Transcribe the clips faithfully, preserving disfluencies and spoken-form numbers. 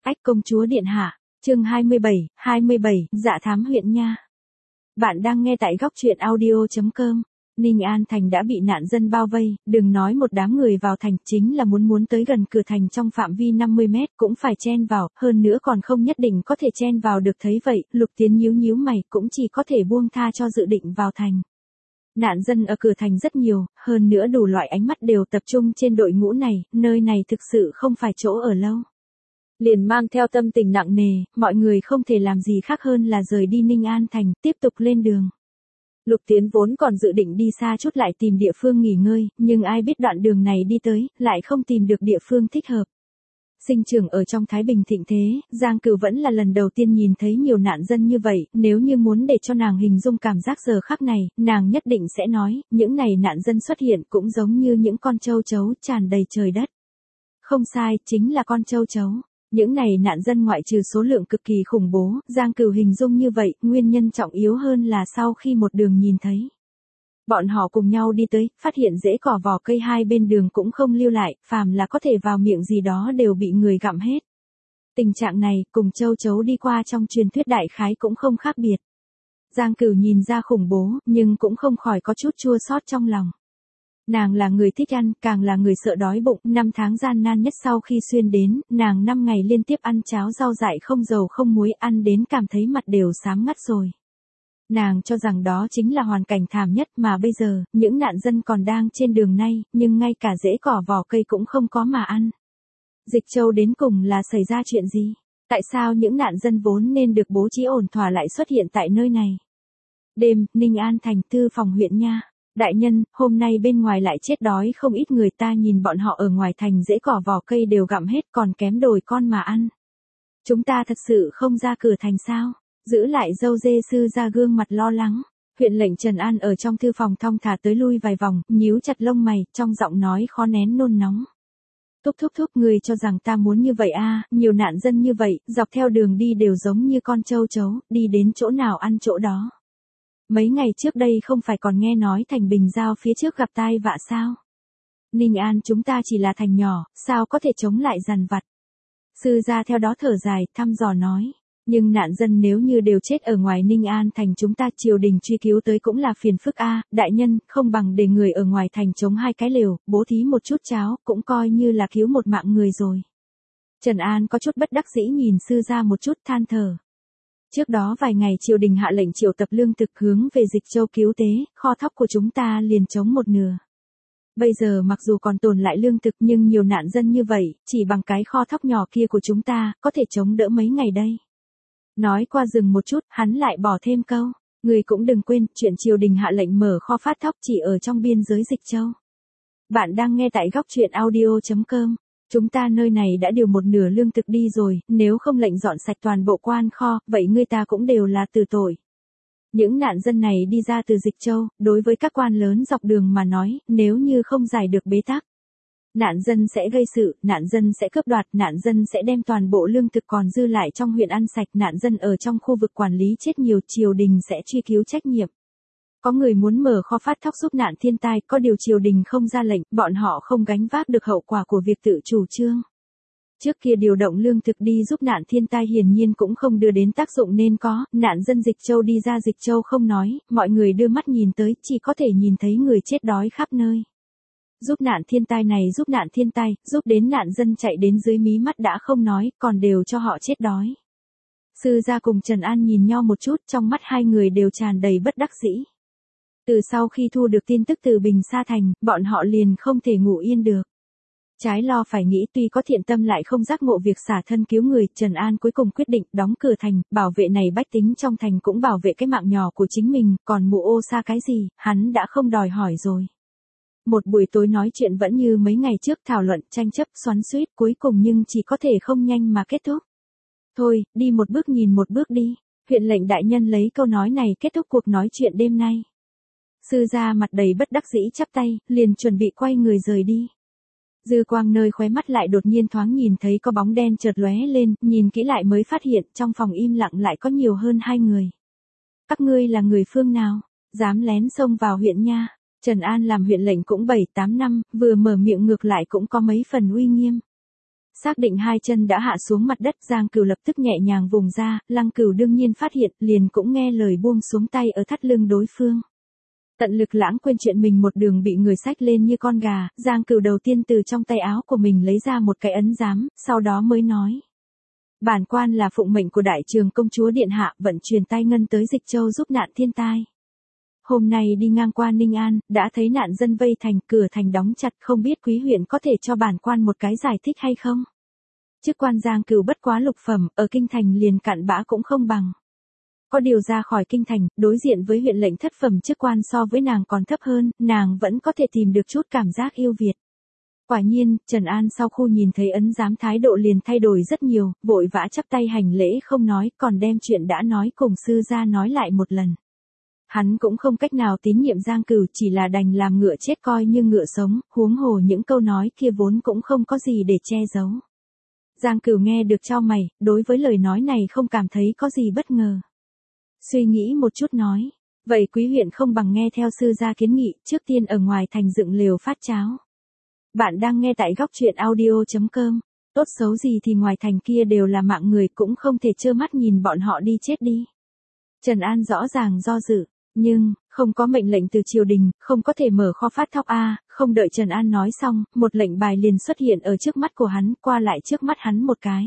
Ách công chúa điện hạ, chương hai mươi bảy, hai mươi bảy, dạ thám huyện nha. Bạn đang nghe tại góc truyện audio chấm com. Ninh An thành đã bị nạn dân bao vây, đừng nói một đám người vào thành, chính là muốn muốn tới gần cửa thành trong phạm vi năm mươi mét cũng phải chen vào, hơn nữa còn không nhất định có thể chen vào được. Thấy vậy, Lục Tiến nhíu nhíu mày, cũng chỉ có thể buông tha cho dự định vào thành. Nạn dân ở cửa thành rất nhiều, hơn nữa đủ loại ánh mắt đều tập trung trên đội ngũ này, nơi này thực sự không phải chỗ ở lâu. Liền mang theo tâm tình nặng nề, mọi người không thể làm gì khác hơn là rời đi Ninh An thành, tiếp tục lên đường. Lục Tiến vốn còn dự định đi xa chút lại tìm địa phương nghỉ ngơi, nhưng ai biết đoạn đường này đi tới, lại không tìm được địa phương thích hợp. Sinh trưởng ở trong Thái Bình thịnh thế, Giang Cửu vẫn là lần đầu tiên nhìn thấy nhiều nạn dân như vậy, nếu như muốn để cho nàng hình dung cảm giác giờ khắc này, nàng nhất định sẽ nói, những này nạn dân xuất hiện cũng giống như những con châu chấu tràn đầy trời đất. Không sai, chính là con châu chấu. Những này nạn dân ngoại trừ số lượng cực kỳ khủng bố, Giang Cửu hình dung như vậy, nguyên nhân trọng yếu hơn là sau khi một đường nhìn thấy. Bọn họ cùng nhau đi tới, phát hiện rễ cỏ vỏ cây hai bên đường cũng không lưu lại, phàm là có thể vào miệng gì đó đều bị người gặm hết. Tình trạng này, cùng châu chấu đi qua trong truyền thuyết đại khái cũng không khác biệt. Giang Cửu nhìn ra khủng bố, nhưng cũng không khỏi có chút chua xót trong lòng. Nàng là người thích ăn, càng là người sợ đói bụng, năm tháng gian nan nhất sau khi xuyên đến, nàng năm ngày liên tiếp ăn cháo rau dại không dầu không muối, ăn đến cảm thấy mặt đều xám ngắt rồi. Nàng cho rằng đó chính là hoàn cảnh thảm nhất, mà bây giờ, những nạn dân còn đang trên đường nay, nhưng ngay cả rễ cỏ vỏ cây cũng không có mà ăn. Dịch Châu đến cùng là xảy ra chuyện gì? Tại sao những nạn dân vốn nên được bố trí ổn thỏa lại xuất hiện tại nơi này? Đêm, Ninh An thành, Tư phòng huyện nha. Đại nhân, hôm nay bên ngoài lại chết đói không ít người, ta nhìn bọn họ ở ngoài thành rễ cỏ vỏ cây đều gặm hết, còn kém đồi con mà ăn. Chúng ta thật sự không ra cửa thành sao? Giữ lại dâu dê sư ra gương mặt lo lắng. Huyện lệnh Trần An ở trong thư phòng thong thả tới lui vài vòng, nhíu chặt lông mày, trong giọng nói khó nén nôn nóng. Thúc thúc thúc, người cho rằng ta muốn như vậy à, nhiều nạn dân như vậy, dọc theo đường đi đều giống như con châu chấu, đi đến chỗ nào ăn chỗ đó. Mấy ngày trước đây không phải còn nghe nói thành Bình Giao phía trước gặp tai vạ sao? Ninh An chúng ta chỉ là thành nhỏ, sao có thể chống lại dằn vặt? Sư gia theo đó thở dài, thăm dò nói. Nhưng nạn dân nếu như đều chết ở ngoài Ninh An thành chúng ta, triều đình truy cứu tới cũng là phiền phức a. Đại nhân, không bằng để người ở ngoài thành chống hai cái lều, bố thí một chút cháo, cũng coi như là cứu một mạng người rồi. Trần An có chút bất đắc dĩ nhìn sư gia một chút, than thở. Trước đó vài ngày triều đình hạ lệnh triệu tập lương thực hướng về Dịch Châu cứu tế, kho thóc của chúng ta liền trống một nửa. Bây giờ mặc dù còn tồn lại lương thực nhưng nhiều nạn dân như vậy, chỉ bằng cái kho thóc nhỏ kia của chúng ta, có thể chống đỡ mấy ngày đây. Nói qua dừng một chút, hắn lại bỏ thêm câu. Người cũng đừng quên, chuyện triều đình hạ lệnh mở kho phát thóc chỉ ở trong biên giới Dịch Châu. Bạn đang nghe tại góc truyện audio chấm com. Chúng ta nơi này đã điều một nửa lương thực đi rồi, nếu không lệnh dọn sạch toàn bộ quan kho, vậy người ta cũng đều là từ tội. Những nạn dân này đi ra từ Dịch Châu, đối với các quan lớn dọc đường mà nói, nếu như không giải được bế tắc. Nạn dân sẽ gây sự, nạn dân sẽ cướp đoạt, nạn dân sẽ đem toàn bộ lương thực còn dư lại trong huyện ăn sạch, nạn dân ở trong khu vực quản lý chết nhiều, triều đình sẽ truy cứu trách nhiệm. Có người muốn mở kho phát thóc giúp nạn thiên tai, có điều triều đình không ra lệnh, bọn họ không gánh vác được hậu quả của việc tự chủ trương. Trước kia điều động lương thực đi giúp nạn thiên tai hiển nhiên cũng không đưa đến tác dụng nên có, nạn dân Dịch Châu đi ra Dịch Châu không nói, mọi người đưa mắt nhìn tới, chỉ có thể nhìn thấy người chết đói khắp nơi. Giúp nạn thiên tai này giúp nạn thiên tai, giúp đến nạn dân chạy đến dưới mí mắt đã không nói, còn đều cho họ chết đói. Sư gia cùng Trần An nhìn nhau một chút, trong mắt hai người đều tràn đầy bất đắc dĩ. Từ sau khi thu được tin tức từ Bình Sa Thành, bọn họ liền không thể ngủ yên được. Trái lo phải nghĩ, tuy có thiện tâm lại không giác ngộ việc xả thân cứu người, Trần An cuối cùng quyết định đóng cửa thành, bảo vệ này bách tính trong thành cũng bảo vệ cái mạng nhỏ của chính mình, còn mụ ô sa cái gì, hắn đã không đòi hỏi rồi. Một buổi tối nói chuyện vẫn như mấy ngày trước, thảo luận, tranh chấp, xoắn xuýt, cuối cùng nhưng chỉ có thể không nhanh mà kết thúc. Thôi, đi một bước nhìn một bước đi. Huyện lệnh đại nhân lấy câu nói này kết thúc cuộc nói chuyện đêm nay. Sư gia mặt đầy bất đắc dĩ chắp tay, liền chuẩn bị quay người rời đi. Dư quang nơi khóe mắt lại đột nhiên thoáng nhìn thấy có bóng đen chợt lóe lên, nhìn kỹ lại mới phát hiện trong phòng im lặng lại có nhiều hơn hai người. Các ngươi là người phương nào, dám lén xông vào huyện nha? Trần An làm huyện lệnh cũng bảy tám năm, vừa mở miệng ngược lại cũng có mấy phần uy nghiêm. Xác định hai chân đã hạ xuống mặt đất, Giang Cửu lập tức nhẹ nhàng vùng ra, Lăng Cửu đương nhiên phát hiện, liền cũng nghe lời buông xuống tay ở thắt lưng đối phương. Tận lực lãng quên chuyện mình một đường bị người xách lên như con gà, Giang Cửu đầu tiên từ trong tay áo của mình lấy ra một cái ấn giám, sau đó mới nói. Bản quan là phụng mệnh của đại trường công chúa điện hạ, vận chuyển tay ngân tới Dịch Châu giúp nạn thiên tai. Hôm nay đi ngang qua Ninh An, đã thấy nạn dân vây thành, cửa thành đóng chặt, không biết quý huyện có thể cho bản quan một cái giải thích hay không? Chức quan Giang Cửu bất quá lục phẩm, ở kinh thành liền cặn bã cũng không bằng. Có điều ra khỏi kinh thành, đối diện với huyện lệnh thất phẩm chức quan so với nàng còn thấp hơn, nàng vẫn có thể tìm được chút cảm giác yêu Việt. Quả nhiên, Trần An sau khu nhìn thấy ấn giám thái độ liền thay đổi rất nhiều, vội vã chắp tay hành lễ không nói, còn đem chuyện đã nói cùng sư gia nói lại một lần. Hắn cũng không cách nào tín nhiệm Giang Cửu, chỉ là đành làm ngựa chết coi như ngựa sống, huống hồ những câu nói kia vốn cũng không có gì để che giấu. Giang Cửu nghe được chau mày, đối với lời nói này không cảm thấy có gì bất ngờ. Suy nghĩ một chút nói, vậy quý huyện không bằng nghe theo sư gia kiến nghị, trước tiên ở ngoài thành dựng lều phát cháo. Bạn đang nghe tại góc truyện audio chấm com, tốt xấu gì thì ngoài thành kia đều là mạng người, cũng không thể trơ mắt nhìn bọn họ đi chết đi. Trần An rõ ràng do dự, nhưng, không có mệnh lệnh từ triều đình, không có thể mở kho phát thóc a. Không đợi Trần An nói xong, một lệnh bài liền xuất hiện ở trước mắt của hắn, qua lại trước mắt hắn một cái.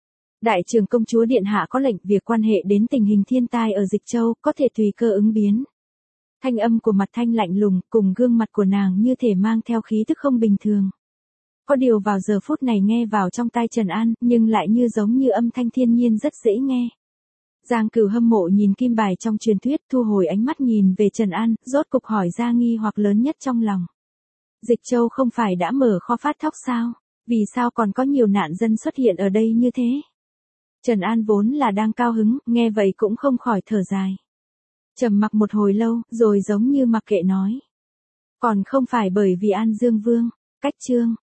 Đại trưởng công chúa điện hạ có lệnh, việc quan hệ đến tình hình thiên tai ở Dịch Châu, có thể tùy cơ ứng biến. Thanh âm của Mặt Thanh lạnh lùng, cùng gương mặt của nàng như thể mang theo khí tức không bình thường. Có điều vào giờ phút này nghe vào trong tai Trần An, nhưng lại như giống như âm thanh thiên nhiên rất dễ nghe. Giang Cửu hâm mộ nhìn kim bài trong truyền thuyết, thu hồi ánh mắt nhìn về Trần An, rốt cục hỏi ra nghi hoặc lớn nhất trong lòng. Dịch Châu không phải đã mở kho phát thóc sao? Vì sao còn có nhiều nạn dân xuất hiện ở đây như thế? Trần An vốn là đang cao hứng, nghe vậy cũng không khỏi thở dài. Trầm mặc một hồi lâu, rồi giống như mặc kệ nói. Còn không phải bởi vì An Dương Vương, cách chương.